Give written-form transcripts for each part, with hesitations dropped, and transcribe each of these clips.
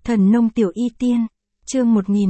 Thần nông tiểu y tiên, chương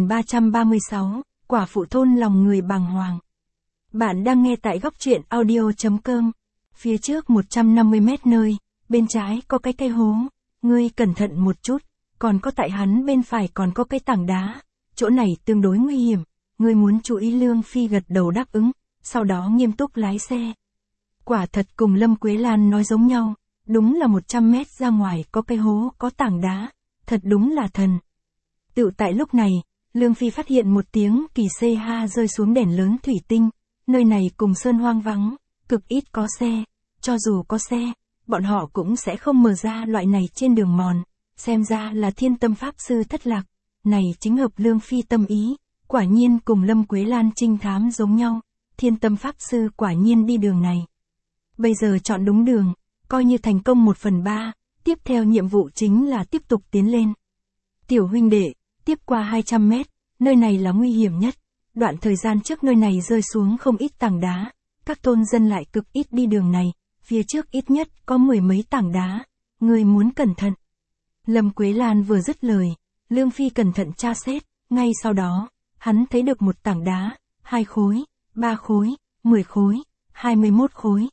1336, quả phụ thôn lòng người bàng hoàng. Bạn đang nghe tại góc truyện audio.com. Phía trước 150 mét nơi, bên trái có cái cây hố, ngươi cẩn thận một chút, còn có tại hắn bên phải còn có cái tảng đá, chỗ này tương đối nguy hiểm, ngươi muốn chú ý. Lương Phi gật đầu đáp ứng, sau đó nghiêm túc lái xe. Quả thật cùng Lâm Quế Lan nói giống nhau, đúng là 100 mét ra ngoài có cây hố có tảng đá, thật đúng là thần. Tựu tại lúc này, Lương Phi phát hiện một tiếng kỳ CH rơi xuống đèn lớn thủy tinh, nơi này cùng sơn hoang vắng, cực ít có xe, cho dù có xe, bọn họ cũng sẽ không mở ra loại này trên đường mòn, xem ra là Thiên Tâm Pháp Sư thất lạc, này chính hợp Lương Phi tâm ý, quả nhiên cùng Lâm Quế Lan trinh thám giống nhau, Thiên Tâm Pháp Sư quả nhiên đi đường này. Bây giờ chọn đúng đường, coi như thành công 1/3, tiếp theo nhiệm vụ chính là tiếp tục tiến lên. Tiểu huynh đệ, tiếp qua 200 mét, nơi này là nguy hiểm nhất, đoạn thời gian trước nơi này rơi xuống không ít tảng đá, các thôn dân lại cực ít đi đường này, phía trước ít nhất có 10 mấy tảng đá, người muốn cẩn thận. Lâm Quế Lan vừa dứt lời, Lương Phi cẩn thận tra xét, ngay sau đó, hắn thấy được một tảng đá, 2 khối, 3 khối, 10 khối, 21 khối,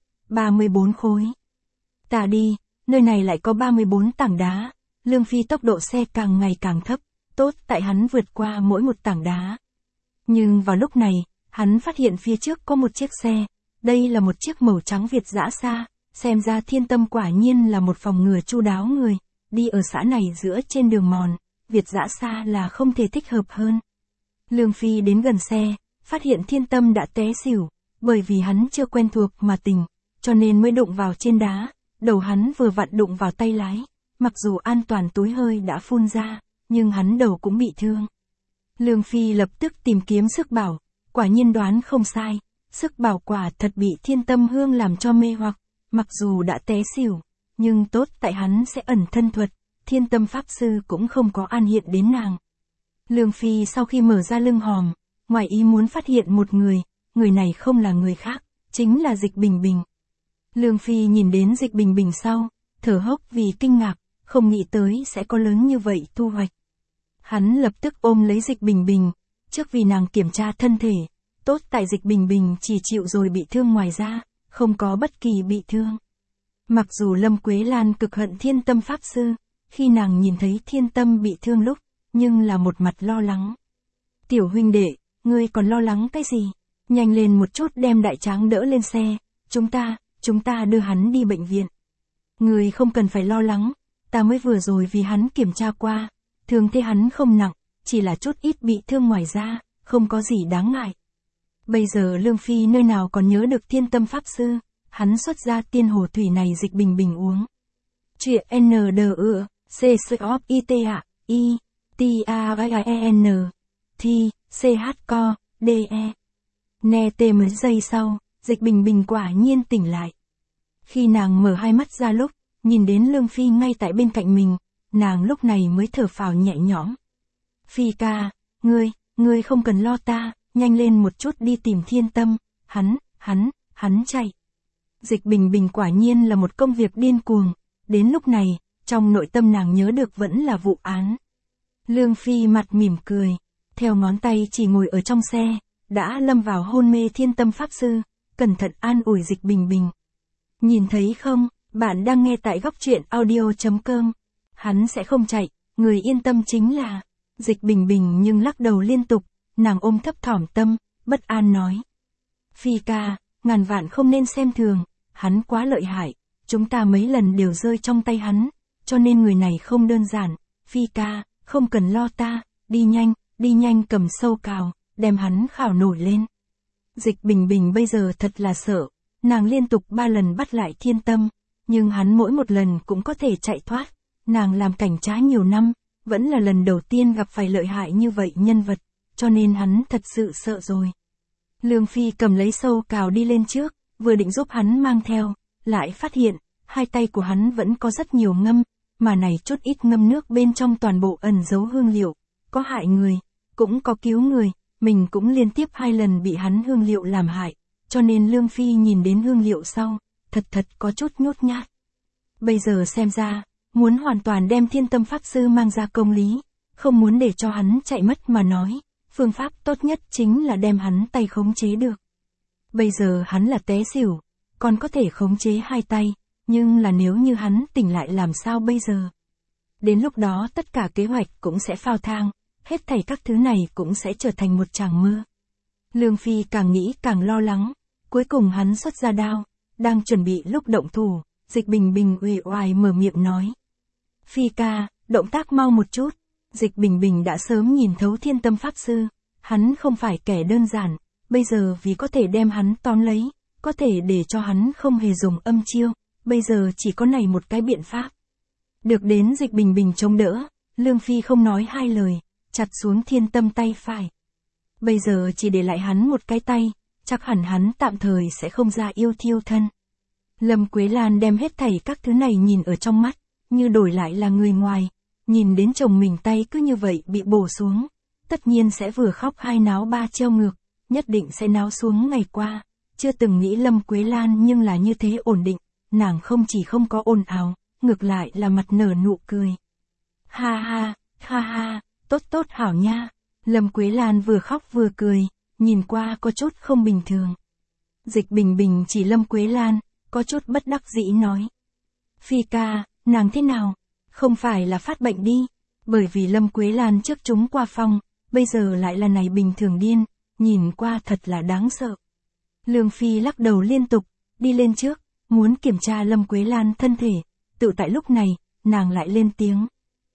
34 khối. Ta đi, nơi này lại có 34 tảng đá, Lương Phi tốc độ xe càng ngày càng thấp, tốt tại hắn vượt qua mỗi một tảng đá. Nhưng vào lúc này, hắn phát hiện phía trước có một chiếc xe, đây là một chiếc màu trắng Việt dã xa, xem ra Thiên Tâm quả nhiên là một phòng ngừa chu đáo người, đi ở xã này giữa trên đường mòn, Việt dã xa là không thể thích hợp hơn. Lương Phi đến gần xe, phát hiện Thiên Tâm đã té xỉu, bởi vì hắn chưa quen thuộc mà tỉnh, cho nên mới đụng vào trên đá, đầu hắn vừa vặn đụng vào tay lái, mặc dù an toàn túi hơi đã phun ra, nhưng hắn đầu cũng bị thương. Lương Phi lập tức tìm kiếm Sức Bảo, quả nhiên đoán không sai, Sức Bảo quả thật bị Thiên Tâm hương làm cho mê hoặc, mặc dù đã té xỉu, nhưng tốt tại hắn sẽ ẩn thân thuật, Thiên Tâm Pháp Sư cũng không có an hiện đến nàng. Lương Phi sau khi mở ra lưng hòm, ngoài ý muốn phát hiện một người này không là người khác, chính là Dịch Bình Bình. Lương Phi nhìn đến Dịch Bình Bình sau, thở hốc vì kinh ngạc, không nghĩ tới sẽ có lớn như vậy thu hoạch. Hắn lập tức ôm lấy Dịch Bình Bình, trước vì nàng kiểm tra thân thể, tốt tại Dịch Bình Bình chỉ chịu rồi bị thương ngoài ra, không có bất kỳ bị thương. Mặc dù Lâm Quế Lan cực hận Thiên Tâm Pháp Sư, khi nàng nhìn thấy Thiên Tâm bị thương lúc, nhưng là một mặt lo lắng. Tiểu huynh đệ, ngươi còn lo lắng cái gì? Nhanh lên một chút đem đại tráng đỡ lên xe, chúng ta đưa hắn đi bệnh viện. Ngươi không cần phải lo lắng, ta mới vừa rồi vì hắn kiểm tra qua, thương thế hắn không nặng, chỉ là chút ít bị thương ngoài da, không có gì đáng ngại. Bây giờ Lương Phi nơi nào còn nhớ được Thiên Tâm Pháp Sư, hắn xuất ra tiên hồ thủy này Dịch Bình Bình uống. Chuyện NDU, CSOPITA, I, TAGIN, Thi, CHCO, DE. Nè tê mấy giây sau, Dịch Bình Bình quả nhiên tỉnh lại. Khi nàng mở hai mắt ra lúc, nhìn đến Lương Phi ngay tại bên cạnh mình, nàng lúc này mới thở phào nhẹ nhõm. Phi ca, ngươi không cần lo ta, nhanh lên một chút đi tìm Thiên Tâm, hắn chạy. Dịch Bình Bình quả nhiên là một công việc điên cuồng, đến lúc này, trong nội tâm nàng nhớ được vẫn là vụ án. Lương Phi mặt mỉm cười, theo ngón tay chỉ ngồi ở trong xe, đã lâm vào hôn mê Thiên Tâm Pháp Sư, cẩn thận an ủi Dịch Bình Bình. Nhìn thấy không, bạn đang nghe tại góc truyện audio.com. Hắn sẽ không chạy, người yên tâm chính là. Dịch Bình Bình nhưng lắc đầu liên tục, nàng ôm thấp thỏm tâm, bất an nói. Phi ca, ngàn vạn không nên xem thường, hắn quá lợi hại, chúng ta mấy lần đều rơi trong tay hắn, cho nên người này không đơn giản. Phi ca, không cần lo ta, đi nhanh cầm sâu cào, đem hắn khảo nổi lên. Dịch Bình Bình bây giờ thật là sợ, nàng liên tục 3 lần bắt lại Thiên Tâm, nhưng hắn mỗi một lần cũng có thể chạy thoát. Nàng làm cảnh trá nhiều năm, vẫn là lần đầu tiên gặp phải lợi hại như vậy nhân vật, cho nên hắn thật sự sợ rồi. Lương Phi cầm lấy sâu cào đi lên trước, vừa định giúp hắn mang theo, lại phát hiện, hai tay của hắn vẫn có rất nhiều ngâm, mà này chút ít ngâm nước bên trong toàn bộ ẩn giấu hương liệu, có hại người, cũng có cứu người, mình cũng liên tiếp 2 lần bị hắn hương liệu làm hại, cho nên Lương Phi nhìn đến hương liệu sau, thật có chút nhút nhát. Bây giờ xem ra, muốn hoàn toàn đem Thiên Tâm Pháp Sư mang ra công lý, không muốn để cho hắn chạy mất mà nói, phương pháp tốt nhất chính là đem hắn tay khống chế được. Bây giờ hắn là té xỉu, còn có thể khống chế hai tay, nhưng là nếu như hắn tỉnh lại làm sao bây giờ? Đến lúc đó tất cả kế hoạch cũng sẽ phao thang, hết thảy các thứ này cũng sẽ trở thành một tràng mưa. Lương Phi càng nghĩ càng lo lắng, cuối cùng hắn xuất ra đao, đang chuẩn bị lúc động thủ, Dịch Bình Bình uể oải mở miệng nói. Phi ca, động tác mau một chút. Dịch Bình Bình đã sớm nhìn thấu Thiên Tâm Pháp Sư, hắn không phải kẻ đơn giản, bây giờ vì có thể đem hắn tóm lấy, có thể để cho hắn không hề dùng âm chiêu, bây giờ chỉ có này một cái biện pháp. Được đến Dịch Bình Bình chống đỡ, Lương Phi không nói hai lời, chặt xuống Thiên Tâm tay phải. Bây giờ chỉ để lại hắn một cái tay, chắc hẳn hắn tạm thời sẽ không ra yêu thiêu thân. Lâm Quế Lan đem hết thảy các thứ này nhìn ở trong mắt, như đổi lại là người ngoài, nhìn đến chồng mình tay cứ như vậy bị bổ xuống, tất nhiên sẽ vừa khóc hai náo ba treo ngược, nhất định sẽ náo xuống ngày qua, chưa từng nghĩ Lâm Quế Lan nhưng là như thế ổn định, nàng không chỉ không có ồn ào, ngược lại là mặt nở nụ cười. Ha ha, tốt tốt hảo nha. Lâm Quế Lan vừa khóc vừa cười, nhìn qua có chút không bình thường. Dịch Bình Bình chỉ Lâm Quế Lan, có chút bất đắc dĩ nói. Phi ca, nàng thế nào? Không phải là phát bệnh đi, bởi vì Lâm Quế Lan trước chúng qua phong, bây giờ lại là này bình thường điên, nhìn qua thật là đáng sợ. Lương Phi lắc đầu liên tục, đi lên trước, muốn kiểm tra Lâm Quế Lan thân thể, tự tại lúc này, nàng lại lên tiếng.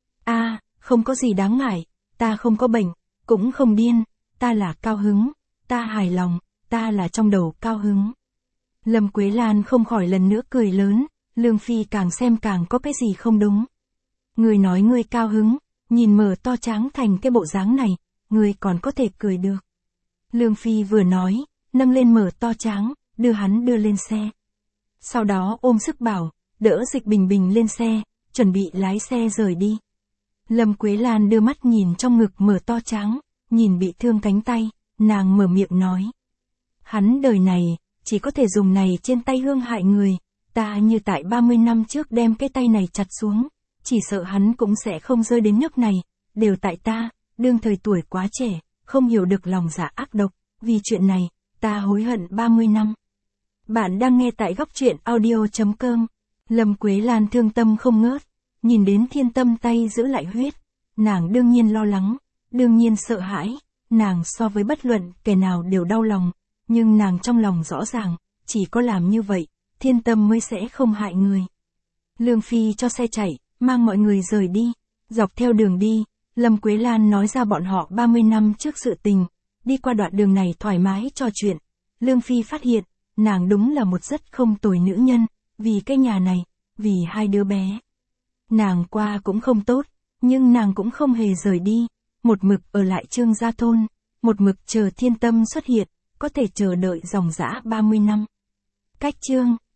Không có gì đáng ngại, ta không có bệnh, cũng không điên, ta là cao hứng, ta hài lòng, ta là trong đầu cao hứng. Lâm Quế Lan không khỏi lần nữa cười lớn, Lương Phi càng xem càng có cái gì không đúng. Người nói người cao hứng, nhìn mở to tráng thành cái bộ dáng này, người còn có thể cười được. Lương Phi vừa nói, nâng lên mở to tráng, đưa hắn đưa lên xe. Sau đó ôm sức bảo, đỡ Dịch Bình Bình lên xe, chuẩn bị lái xe rời đi. Lâm Quế Lan đưa mắt nhìn trong ngực mở to tráng, nhìn bị thương cánh tay, nàng mở miệng nói. Hắn đời này, chỉ có thể dùng này trên tay hương hại người, ta như tại 30 năm trước đem cái tay này chặt xuống, chỉ sợ hắn cũng sẽ không rơi đến nước này, đều tại ta, đương thời tuổi quá trẻ, không hiểu được lòng dạ ác độc, vì chuyện này, ta hối hận 30 năm. Bạn đang nghe tại góc truyện audio.com. Lâm Quế Lan thương tâm không ngớt, nhìn đến Thiên Tâm tay giữ lại huyết, nàng đương nhiên lo lắng, đương nhiên sợ hãi, nàng so với bất luận kẻ nào đều đau lòng, nhưng nàng trong lòng rõ ràng, chỉ có làm như vậy, Thiên Tâm mới sẽ không hại người. Lương Phi cho xe chạy, mang mọi người rời đi, dọc theo đường đi, Lâm Quế Lan nói ra bọn họ 30 năm trước sự tình, đi qua đoạn đường này thoải mái trò chuyện, Lương Phi phát hiện, nàng đúng là một rất không tồi nữ nhân, vì cái nhà này, vì hai đứa bé. Nàng qua cũng không tốt, nhưng nàng cũng không hề rời đi, một mực ở lại Trương Gia Thôn, một mực chờ Thiên Tâm xuất hiện, có thể chờ đợi dòng dã 30 năm. Cách chương